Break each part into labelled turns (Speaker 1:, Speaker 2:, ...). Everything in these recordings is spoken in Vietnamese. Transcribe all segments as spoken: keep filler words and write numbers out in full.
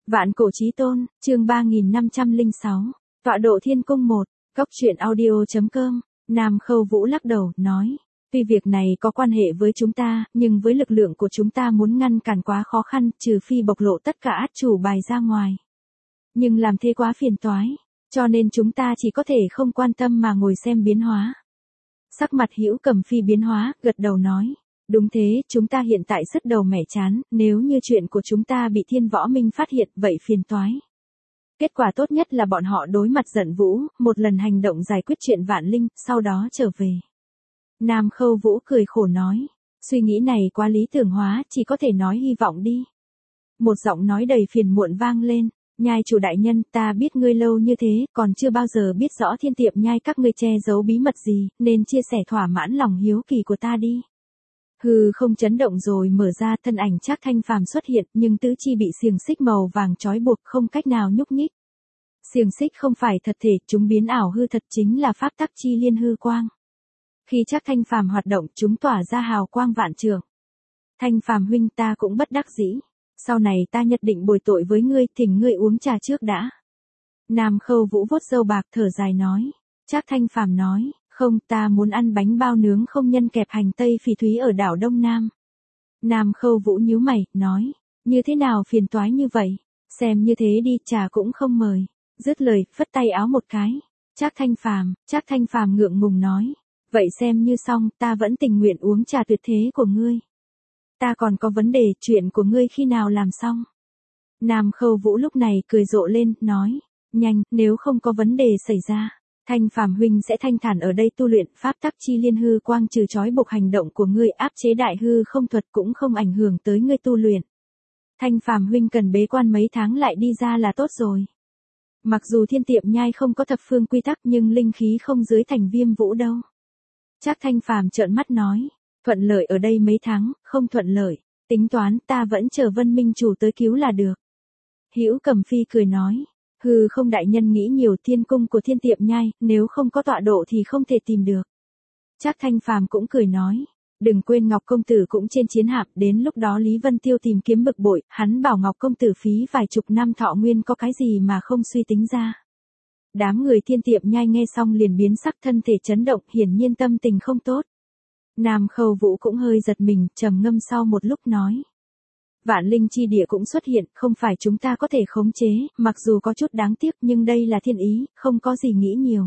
Speaker 1: Vạn cổ chí tôn, chương ba nghìn năm trăm lẻ sáu, tọa độ thiên cung một, góc truyện audio chấm com, Nam Khâu Vũ lắc đầu, nói, tuy việc này có quan hệ với chúng ta, nhưng với lực lượng của chúng ta muốn ngăn cản quá khó khăn, trừ phi bộc lộ tất cả át chủ bài ra ngoài. Nhưng làm thế quá phiền toái, cho nên chúng ta chỉ có thể không quan tâm mà ngồi xem biến hóa. Sắc mặt Hữu Cầm Phi biến hóa, gật đầu nói. Đúng thế, chúng ta hiện tại sứt đầu mẻ chán, nếu như chuyện của chúng ta bị Thiên Võ Minh phát hiện, vậy phiền toái. Kết quả tốt nhất là bọn họ đối mặt giận Vũ, một lần hành động giải quyết chuyện Vạn Linh, sau đó trở về. Nam Khâu Vũ cười khổ nói, suy nghĩ này quá lý tưởng hóa, chỉ có thể nói hy vọng đi. Một giọng nói đầy phiền muộn vang lên, Nhai chủ đại nhân, ta biết ngươi lâu như thế, còn chưa bao giờ biết rõ thiên tiệm nhai các ngươi che giấu bí mật gì, nên chia sẻ thỏa mãn lòng hiếu kỳ của ta đi. Hư không chấn động rồi mở ra, thân ảnh Trác Thanh Phàm xuất hiện, nhưng tứ chi bị xiềng xích màu vàng trói buộc, không cách nào nhúc nhích. Xiềng xích không phải thật thể, chúng biến ảo hư thật, chính là pháp tắc chi liên hư quang. Khi Trác Thanh Phàm hoạt động, chúng tỏa ra hào quang vạn trượng. Thanh Phàm huynh, ta cũng bất đắc dĩ, sau này ta nhất định bồi tội với ngươi, thỉnh ngươi uống trà trước đã. Nam Khâu Vũ vuốt râu bạc thở dài nói. Trác Thanh Phàm nói, không, ta muốn ăn bánh bao nướng không nhân kẹp hành tây phỉ thúy ở đảo Đông Nam. Nam Khâu Vũ nhíu mày, nói, như thế nào phiền toái như vậy, xem như thế đi, trà cũng không mời. Dứt lời, phất tay áo một cái. Trác Thanh Phàm, Trác Thanh Phàm ngượng ngùng nói, vậy xem như xong, ta vẫn tình nguyện uống trà tuyệt thế của ngươi. Ta còn có vấn đề, chuyện của ngươi khi nào làm xong? Nam Khâu Vũ lúc này cười rộ lên, nói, nhanh, nếu không có vấn đề xảy ra, Thanh Phàm huynh sẽ thanh thản ở đây tu luyện pháp tắc chi liên hư quang, trừ trói buộc hành động của ngươi, áp chế đại hư không thuật cũng không ảnh hưởng tới ngươi tu luyện. Thanh Phàm huynh cần bế quan mấy tháng lại đi ra là tốt rồi. Mặc dù thiên tiệm nhai không có thập phương quy tắc nhưng linh khí không dưới thành Viêm Vũ đâu. Trác Thanh Phàm trợn mắt nói, thuận lợi ở đây mấy tháng, không thuận lợi, tính toán ta vẫn chờ Vân Minh chủ tới cứu là được. Hữu Cầm Phi cười nói, hư không đại nhân nghĩ nhiều, thiên cung của thiên tiệm nhai, nếu không có tọa độ thì không thể tìm được. Trác Thanh Phàm cũng cười nói, đừng quên Ngọc công tử cũng trên chiến hạm, đến lúc đó Lý Vân Tiêu tìm kiếm bực bội, hắn bảo Ngọc công tử phí vài chục năm thọ nguyên có cái gì mà không suy tính ra. Đám người thiên tiệm nhai nghe xong liền biến sắc, thân thể chấn động, hiển nhiên tâm tình không tốt. Nam Khâu Vũ cũng hơi giật mình, trầm ngâm sau một lúc nói. Vạn linh chi địa cũng xuất hiện, không phải chúng ta có thể khống chế, mặc dù có chút đáng tiếc nhưng đây là thiên ý, không có gì nghĩ nhiều.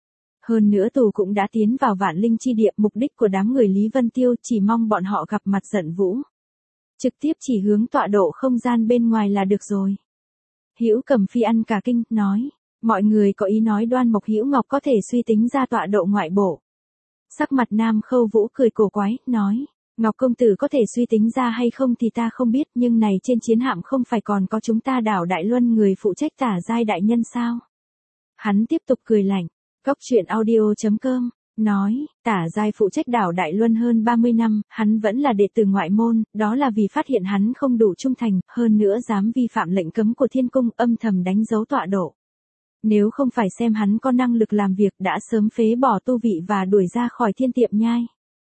Speaker 1: Hơn nữa tù cũng đã tiến vào vạn linh chi địa, mục đích của đám người Lý Vân Tiêu chỉ mong bọn họ gặp mặt giận Vũ. Trực tiếp chỉ hướng tọa độ không gian bên ngoài là được rồi. Hữu Cầm Phi ăn cả kinh, nói, mọi người có ý nói Đoan Mộc Hữu Ngọc có thể suy tính ra tọa độ ngoại bộ. Sắc mặt Nam Khâu Vũ cười cổ quái, nói, Ngọc công tử có thể suy tính ra hay không thì ta không biết, nhưng này trên chiến hạm không phải còn có chúng ta đảo Đại Luân người phụ trách Tả Giai đại nhân sao? Hắn tiếp tục cười lạnh, góc truyện audio chấm com, nói, Tả Giai phụ trách đảo Đại Luân hơn ba mươi năm, hắn vẫn là đệ tử ngoại môn, đó là vì phát hiện hắn không đủ trung thành, hơn nữa dám vi phạm lệnh cấm của thiên cung, âm thầm đánh dấu tọa độ. Nếu không phải xem hắn có năng lực làm việc đã sớm phế bỏ tu vị và đuổi ra khỏi thiên tiệm nhai.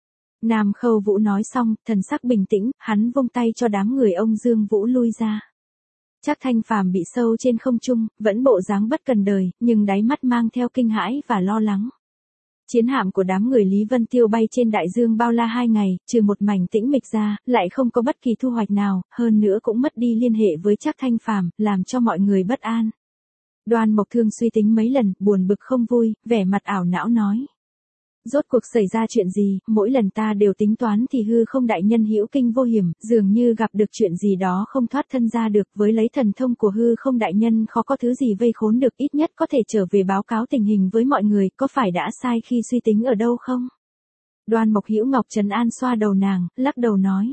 Speaker 1: Nam Khâu Vũ nói xong, thần sắc bình tĩnh, hắn vung tay cho đám người ông Dương Vũ lui ra. Trác Thanh Phàm bị sâu trên không trung, vẫn bộ dáng bất cần đời, nhưng đáy mắt mang theo kinh hãi và lo lắng. Chiến hạm của đám người Lý Vân Tiêu bay trên đại dương bao la hai ngày, trừ một mảnh tĩnh mịch ra, lại không có bất kỳ thu hoạch nào, hơn nữa cũng mất đi liên hệ với Trác Thanh Phàm, làm cho mọi người bất an. Đoan Mộc Thương suy tính mấy lần, buồn bực không vui, vẻ mặt ảo não nói. Rốt cuộc xảy ra chuyện gì, mỗi lần ta đều tính toán thì hư không đại nhân hữu kinh vô hiểm, dường như gặp được chuyện gì đó không thoát thân ra được, với lấy thần thông của hư không đại nhân khó có thứ gì vây khốn được, ít nhất có thể trở về báo cáo tình hình với mọi người, có phải đã sai khi suy tính ở đâu không? Đoan Mộc Hữu Ngọc trấn an xoa đầu nàng, lắc đầu nói.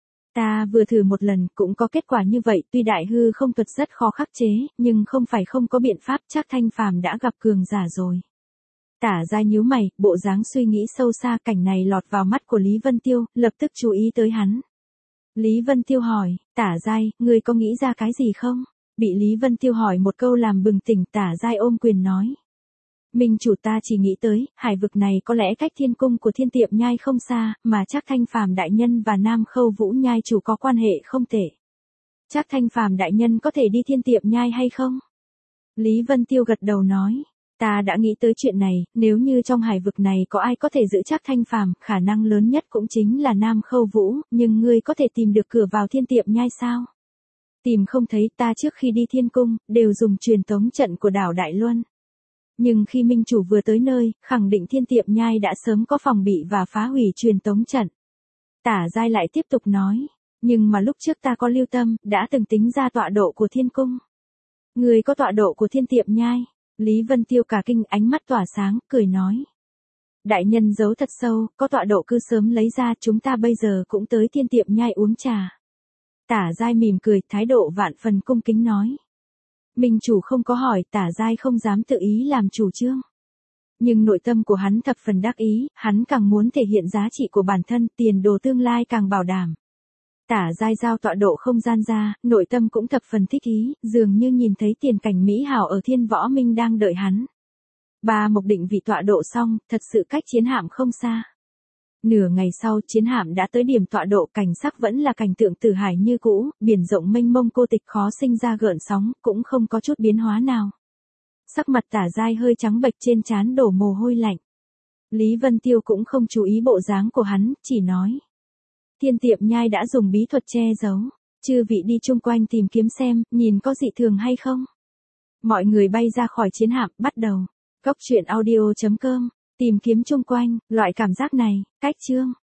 Speaker 1: Ta vừa thử một lần, cũng có kết quả như vậy, tuy đại hư không thuật rất khó khắc chế, nhưng không phải không có biện pháp, Trác Thanh Phàm đã gặp cường giả rồi. Tả Giai nhíu mày, bộ dáng suy nghĩ sâu xa, cảnh này lọt vào mắt của Lý Vân Tiêu, lập tức chú ý tới hắn. Lý Vân Tiêu hỏi, Tả Giai, ngươi có nghĩ ra cái gì không? Bị Lý Vân Tiêu hỏi một câu làm bừng tỉnh, Tả Giai ôm quyền nói. Minh chủ, ta chỉ nghĩ tới, hải vực này có lẽ cách thiên cung của thiên tiệm nhai không xa, mà Trác Thanh Phàm đại nhân và Nam Khâu Vũ nhai chủ có quan hệ không tệ. Trác Thanh Phàm đại nhân có thể đi thiên tiệm nhai hay không? Lý Vân Tiêu gật đầu nói. Ta đã nghĩ tới chuyện này, nếu như trong hải vực này có ai có thể giữ Trác Thanh Phàm, khả năng lớn nhất cũng chính là Nam Khâu Vũ, nhưng ngươi có thể tìm được cửa vào thiên tiệm nhai sao? Tìm không thấy, ta trước khi đi thiên cung, đều dùng truyền tống trận của đảo Đại Luân. Nhưng khi minh chủ vừa tới nơi, khẳng định thiên tiệm nhai đã sớm có phòng bị và phá hủy truyền tống trận. Tả Giai lại tiếp tục nói, nhưng mà lúc trước ta có lưu tâm, đã từng tính ra tọa độ của thiên cung. Người có tọa độ của thiên tiệm nhai. Lý Vân Tiêu cả kinh, ánh mắt tỏa sáng, cười nói. Đại nhân giấu thật sâu, có tọa độ cứ sớm lấy ra, chúng ta bây giờ cũng tới thiên tiệm nhai uống trà. Tả Giai mỉm cười, thái độ vạn phần cung kính nói. Minh chủ không có hỏi, Tả Giai không dám tự ý làm chủ trương. Nhưng nội tâm của hắn thập phần đắc ý, hắn càng muốn thể hiện giá trị của bản thân, tiền đồ tương lai càng bảo đảm. Tả Giai giao tọa độ không gian ra, nội tâm cũng thập phần thích ý, dường như nhìn thấy tiền cảnh mỹ hảo ở Thiên Võ Minh đang đợi hắn. Ba mục định vị tọa độ xong, thật sự cách chiến hạm không xa. Nửa ngày sau, chiến hạm đã tới điểm tọa độ, cảnh sắc vẫn là cảnh tượng Tử Hải như cũ, biển rộng mênh mông cô tịch khó sinh ra gợn sóng, cũng không có chút biến hóa nào. Sắc mặt Tả Giai hơi trắng bệch, trên trán đổ mồ hôi lạnh. Lý Vân Tiêu cũng không chú ý bộ dáng của hắn, chỉ nói. Thiên tiệm nhai đã dùng bí thuật che giấu, chư vị đi chung quanh tìm kiếm xem, nhìn có dị thường hay không. Mọi người bay ra khỏi chiến hạm, bắt đầu. Cốc truyện audio chấm com, tìm kiếm chung quanh, loại cảm giác này, cách chương.